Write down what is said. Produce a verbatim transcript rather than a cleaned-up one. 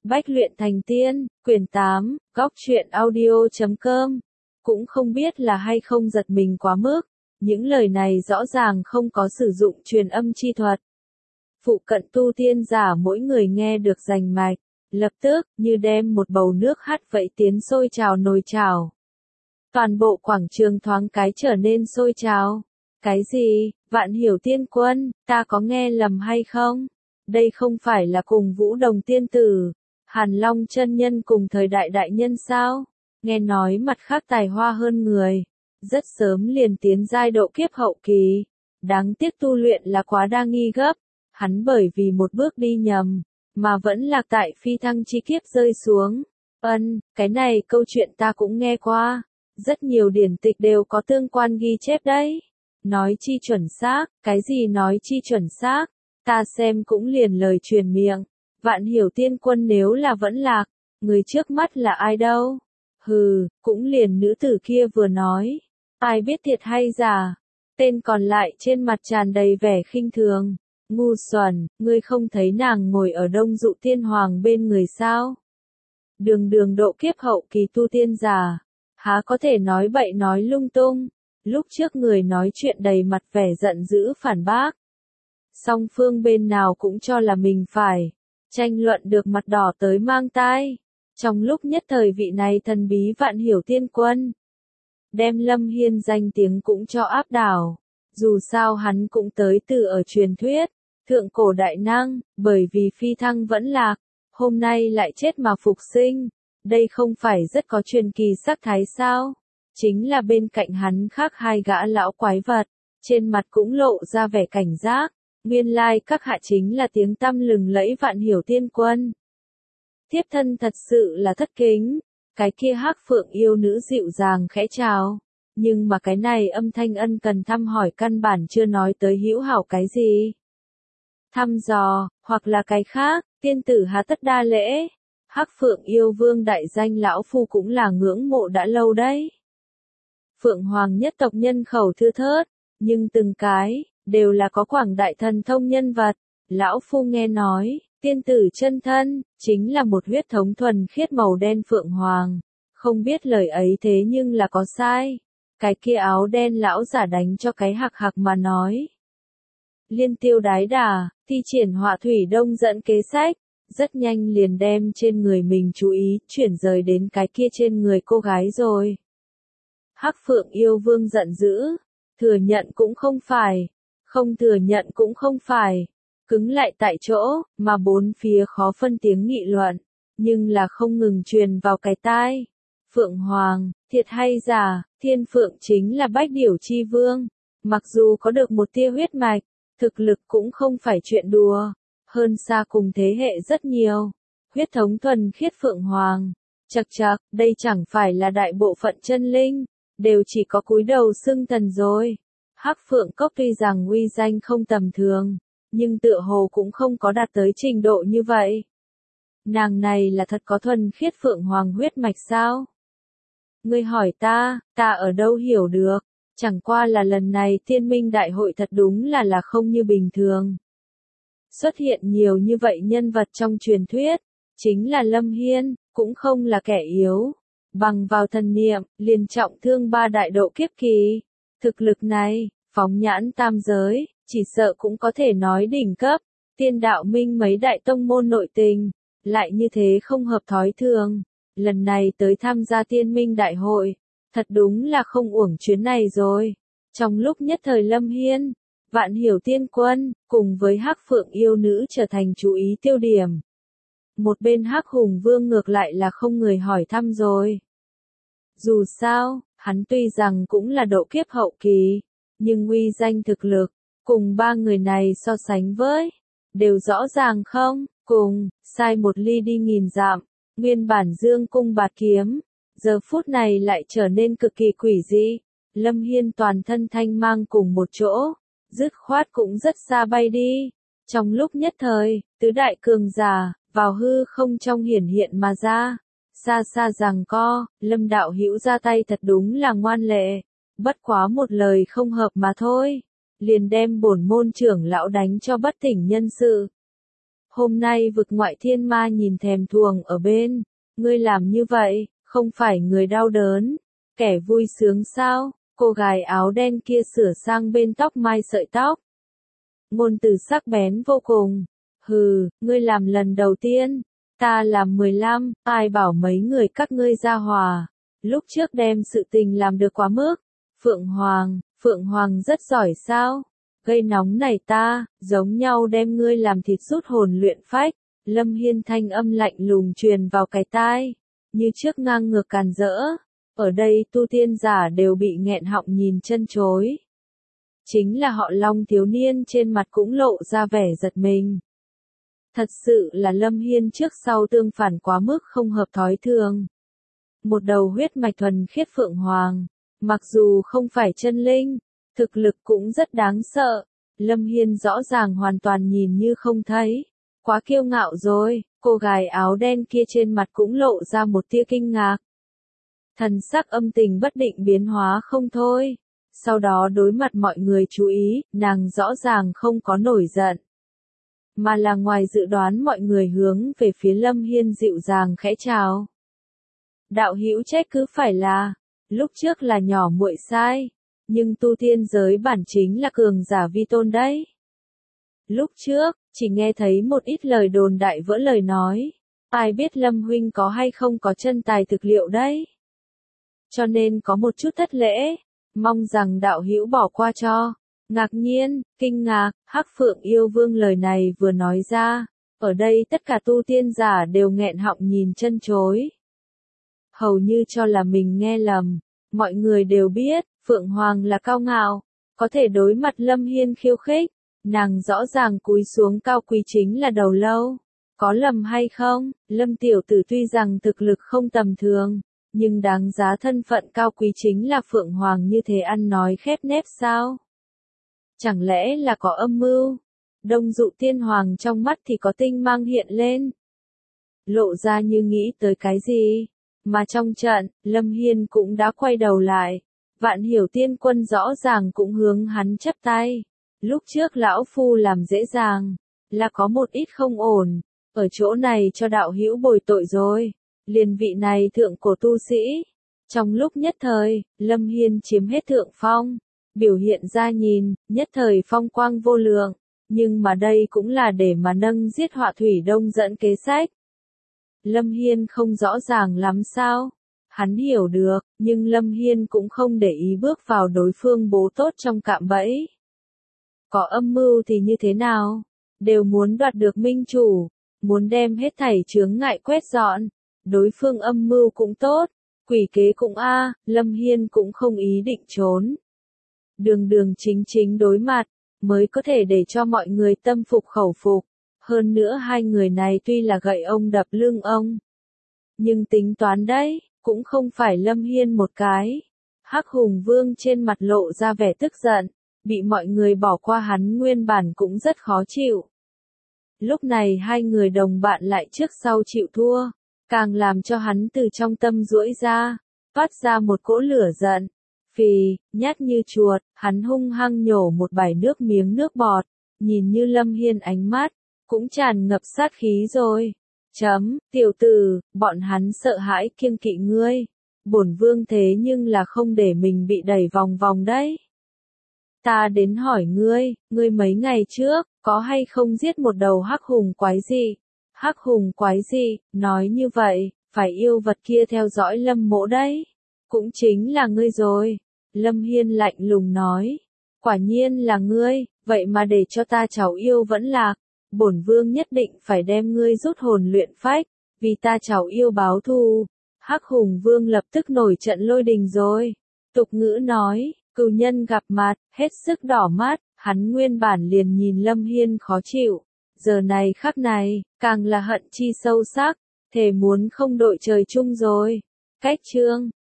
Bách luyện thành tiên, quyển tám, góc truyện audio chấm com. Cũng không biết là hay không giật mình quá mức, những lời này rõ ràng không có sử dụng truyền âm chi thuật. Phụ cận tu tiên giả mỗi người nghe được rành mạch, lập tức như đem một bầu nước hắt vậy tiến sôi trào nồi chảo. Toàn bộ quảng trường thoáng cái trở nên sôi trào. Cái gì, Vạn Hiểu Tiên Quân, ta có nghe lầm hay không? Đây không phải là cùng Vũ Đồng Tiên Tử, Hàn Long chân nhân cùng thời đại đại nhân sao? Nghe nói mặt khác tài hoa hơn người, rất sớm liền tiến giai độ kiếp hậu kỳ. Đáng tiếc tu luyện là quá đa nghi gấp, hắn bởi vì một bước đi nhầm, mà vẫn lạc tại phi thăng chi kiếp rơi xuống. Ân, cái này câu chuyện ta cũng nghe qua, rất nhiều điển tịch đều có tương quan ghi chép đấy. Nói chi chuẩn xác, cái gì nói chi chuẩn xác, ta xem cũng liền lời truyền miệng. Vạn Hiểu Tiên Quân nếu là vẫn lạc, người trước mắt là ai đâu? Hừ, cũng liền nữ tử kia vừa nói. Ai biết thiệt hay giả? Tên còn lại trên mặt tràn đầy vẻ khinh thường. Ngu xuẩn, ngươi không thấy nàng ngồi ở Đông Dụ Tiên Hoàng bên người sao? Đường đường độ kiếp hậu kỳ tu tiên giả, há có thể nói bậy nói lung tung. Lúc trước người nói chuyện đầy mặt vẻ giận dữ phản bác. Song phương bên nào cũng cho là mình phải tranh luận được mặt đỏ tới mang tai. Trong lúc nhất thời vị này thần bí Vạn Hiểu Tiên Quân, đem Lâm Hiên danh tiếng cũng cho áp đảo. Dù sao hắn cũng tới từ ở truyền thuyết, thượng cổ đại năng, bởi vì phi thăng vẫn lạc, hôm nay lại chết mà phục sinh. Đây không phải rất có truyền kỳ sắc thái sao? Chính là bên cạnh hắn khác hai gã lão quái vật, trên mặt cũng lộ ra vẻ cảnh giác. Nguyên lai các hạ chính là tiếng tăm lừng lẫy Vạn Hiểu Tiên Quân. Thiếp thân thật sự là thất kính. Cái kia Hắc Phượng yêu nữ dịu dàng khẽ chào. Nhưng mà cái này âm thanh ân cần thăm hỏi căn bản chưa nói tới hữu hảo cái gì. Thăm dò, hoặc là cái khác, tiên tử há tất đa lễ. Hắc Phượng yêu vương đại danh lão phu cũng là ngưỡng mộ đã lâu đấy. Phượng Hoàng nhất tộc nhân khẩu thưa thớt, nhưng từng cái đều là có quảng đại thần thông nhân vật. Lão phu nghe nói, tiên tử chân thân chính là một huyết thống thuần khiết màu đen Phượng Hoàng, không biết lời ấy thế nhưng là có sai. Cái kia áo đen lão giả đánh cho cái hạc hạc mà nói. Liên tiêu đái đà, thi triển họa thủy đông dẫn kế sách, rất nhanh liền đem trên người mình chú ý chuyển rời đến cái kia trên người cô gái rồi. Hắc Phượng yêu vương giận dữ, thừa nhận cũng không phải, không thừa nhận cũng không phải, cứng lại tại chỗ, mà bốn phía khó phân tiếng nghị luận, nhưng là không ngừng truyền vào cái tai. Phượng Hoàng, thiệt hay giả, Thiên Phượng chính là bách điểu chi vương, mặc dù có được một tia huyết mạch, thực lực cũng không phải chuyện đùa, hơn xa cùng thế hệ rất nhiều. Huyết thống thuần khiết Phượng Hoàng, chậc chậc, đây chẳng phải là đại bộ phận chân linh, đều chỉ có cúi đầu xưng thần rồi. Hắc Phượng Cốc tuy rằng uy danh không tầm thường, nhưng tựa hồ cũng không có đạt tới trình độ như vậy. Nàng này là thật có thuần khiết Phượng Hoàng huyết mạch sao? Ngươi hỏi ta, ta ở đâu hiểu được, chẳng qua là lần này Tiên Minh Đại hội thật đúng là là không như bình thường. Xuất hiện nhiều như vậy nhân vật trong truyền thuyết, chính là Lâm Hiên, cũng không là kẻ yếu. Bằng vào thần niệm, liền trọng thương ba đại độ kiếp kỳ. Thực lực này, phóng nhãn tam giới, chỉ sợ cũng có thể nói đỉnh cấp. Tiên đạo minh mấy đại tông môn nội tình, lại như thế không hợp thói thường. Lần này tới tham gia Tiên Minh Đại hội, thật đúng là không uổng chuyến này rồi. Trong lúc nhất thời Lâm Hiên, Vạn Hiểu Tiên Quân, cùng với Hắc Phượng yêu nữ trở thành chú ý tiêu điểm. Một bên Hắc Hùng Vương ngược lại là không người hỏi thăm rồi. Dù sao, hắn tuy rằng cũng là độ kiếp hậu kỳ, nhưng uy danh thực lực, cùng ba người này so sánh với, đều rõ ràng không, cùng, sai một ly đi nghìn dặm, nguyên bản dương cung bạt kiếm, giờ phút này lại trở nên cực kỳ quỷ dị. Lâm Hiên toàn thân thanh mang cùng một chỗ, dứt khoát cũng rất xa bay đi. Trong lúc nhất thời, tứ đại cường giả, vào hư không trong hiển hiện mà ra. Xa xa rằng co, Lâm đạo hữu ra tay thật đúng là ngoan lệ, bất quá một lời không hợp mà thôi, liền đem bổn môn trưởng lão đánh cho bất tỉnh nhân sự. Hôm nay vực ngoại thiên ma nhìn thèm thuồng ở bên, ngươi làm như vậy, không phải người đau đớn, kẻ vui sướng sao? Cô gái áo đen kia sửa sang bên tóc mai sợi tóc. Ngôn từ sắc bén vô cùng. Hừ, ngươi làm lần đầu tiên, ta làm mười lăm, ai bảo mấy người các ngươi ra hòa. Lúc trước đem sự tình làm được quá mức. Phượng Hoàng, Phượng Hoàng rất giỏi sao? Gây nóng này ta, giống nhau đem ngươi làm thịt rút hồn luyện phách. Lâm Hiên thanh âm lạnh lùng truyền vào cái tai, như trước ngang ngược càn rỡ. Ở đây tu tiên giả đều bị nghẹn họng nhìn chân chối. Chính là họ Long thiếu niên trên mặt cũng lộ ra vẻ giật mình. Thật sự là Lâm Hiên trước sau tương phản quá mức không hợp thói thường. Một đầu huyết mạch thuần khiết Phượng Hoàng, mặc dù không phải chân linh, thực lực cũng rất đáng sợ. Lâm Hiên rõ ràng hoàn toàn nhìn như không thấy. Quá kiêu ngạo rồi, cô gái áo đen kia trên mặt cũng lộ ra một tia kinh ngạc. Thần sắc âm tình bất định biến hóa không thôi. Sau đó đối mặt mọi người chú ý, nàng rõ ràng không có nổi giận. Mà là ngoài dự đoán mọi người hướng về phía Lâm Hiên dịu dàng khẽ chào. Đạo hữu trách cứ phải là, lúc trước là nhỏ muội sai, nhưng tu tiên giới bản chính là cường giả vi tôn đấy. Lúc trước, chỉ nghe thấy một ít lời đồn đại vỡ lời nói, ai biết Lâm huynh có hay không có chân tài thực liệu đấy. Cho nên có một chút thất lễ, mong rằng đạo hữu bỏ qua cho. Ngạc nhiên, kinh ngạc, Hắc Phượng yêu vương lời này vừa nói ra, ở đây tất cả tu tiên giả đều nghẹn họng nhìn chân chối. Hầu như cho là mình nghe lầm, mọi người đều biết, Phượng Hoàng là cao ngạo, có thể đối mặt Lâm Hiên khiêu khích, nàng rõ ràng cúi xuống cao quý chính là đầu lâu. Có lầm hay không, Lâm tiểu tử tuy rằng thực lực không tầm thường, nhưng đáng giá thân phận cao quý chính là Phượng Hoàng như thế ăn nói khép nép sao? Chẳng lẽ là có âm mưu? Đông Dụ Tiên Hoàng trong mắt thì có tinh mang hiện lên. Lộ ra như nghĩ tới cái gì? Mà trong trận, Lâm Hiên cũng đã quay đầu lại. Vạn Hiểu Tiên Quân rõ ràng cũng hướng hắn chắp tay. Lúc trước lão phu làm dễ dàng, là có một ít không ổn. Ở chỗ này cho đạo hữu bồi tội rồi. Liền vị này thượng cổ tu sĩ. Trong lúc nhất thời, Lâm Hiên chiếm hết thượng phong. Biểu hiện ra nhìn, nhất thời phong quang vô lượng. Nhưng mà đây cũng là để mà nâng giết họa thủy đông dẫn kế sách. Lâm Hiên không rõ ràng lắm sao. Hắn hiểu được, nhưng Lâm Hiên cũng không để ý bước vào đối phương bố tốt trong cạm bẫy. Có âm mưu thì như thế nào? Đều muốn đoạt được minh chủ, muốn đem hết thảy chướng ngại quét dọn. Đối phương âm mưu cũng tốt, quỷ kế cũng a, Lâm Hiên cũng không ý định trốn. Đường đường chính chính đối mặt, mới có thể để cho mọi người tâm phục khẩu phục. Hơn nữa hai người này tuy là gậy ông đập lưng ông, nhưng tính toán đấy, cũng không phải Lâm Hiên một cái. Hắc Hùng Vương trên mặt lộ ra vẻ tức giận, bị mọi người bỏ qua hắn nguyên bản cũng rất khó chịu. Lúc này hai người đồng bạn lại trước sau chịu thua, càng làm cho hắn từ trong tâm duỗi ra, phát ra một cỗ lửa giận. Phì, nhát như chuột, hắn hung hăng nhổ một bãi nước miếng nước bọt, nhìn như Lâm Hiên ánh mắt, cũng tràn ngập sát khí rồi. Chấm, tiểu tử, bọn hắn sợ hãi kiêng kỵ ngươi. Bổn vương thế nhưng là không để mình bị đẩy vòng vòng đấy. Ta đến hỏi ngươi, ngươi mấy ngày trước, có hay không giết một đầu hắc hùng quái dị? Hắc hùng quái dị, nói như vậy, phải yêu vật kia theo dõi Lâm mỗ đấy. Cũng chính là ngươi rồi. Lâm Hiên lạnh lùng nói. Quả nhiên là ngươi, vậy mà để cho ta cháu yêu vẫn lạc. Bổn vương nhất định phải đem ngươi rút hồn luyện phách, vì ta cháu yêu báo thù. Hắc Hùng Vương lập tức nổi trận lôi đình rồi. Tục ngữ nói, cừu nhân gặp mặt, hết sức đỏ mắt, hắn nguyên bản liền nhìn Lâm Hiên khó chịu. Giờ này khắc này, càng là hận chi sâu sắc, thề muốn không đội trời chung rồi. Cách chương